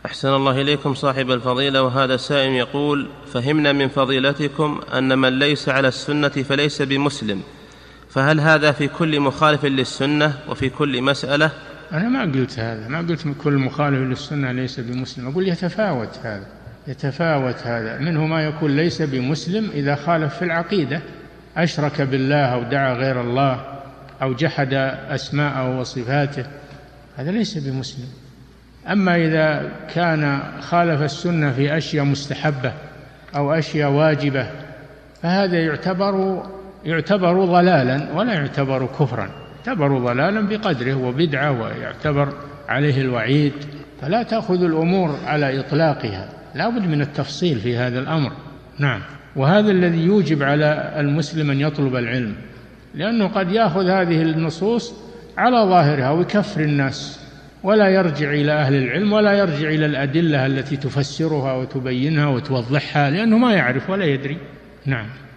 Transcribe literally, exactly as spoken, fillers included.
أحسن الله إليكم صاحب الفضيلة، وهذا سائل يقول: فهمنا من فضيلتكم أن من ليس على السنة فليس بمسلم، فهل هذا في كل مخالف للسنة وفي كل مسألة؟ أنا ما قلت هذا، ما قلت من كل مخالف للسنة ليس بمسلم، أقول يتفاوت هذا، يتفاوت هذا، منه ما يكون ليس بمسلم إذا خالف في العقيدة، أشرك بالله أو دعا غير الله أو جحد أسماءه وصفاته، هذا ليس بمسلم. أما إذا كان خالف السنة في أشياء مستحبة أو أشياء واجبة فهذا يعتبر يعتبر ضلالا ولا يعتبر كفرا، يعتبر ضلالا بقدره وبدعة ويعتبر عليه الوعيد، فلا تأخذ الأمور على إطلاقها، لا بد من التفصيل في هذا الأمر. نعم، وهذا الذي يوجب على المسلم أن يطلب العلم، لأنه قد يأخذ هذه النصوص على ظاهرها ويكفر الناس ولا يرجع إلى أهل العلم ولا يرجع إلى الأدلة التي تفسرها وتبينها وتوضحها، لأنه ما يعرف ولا يدري. نعم.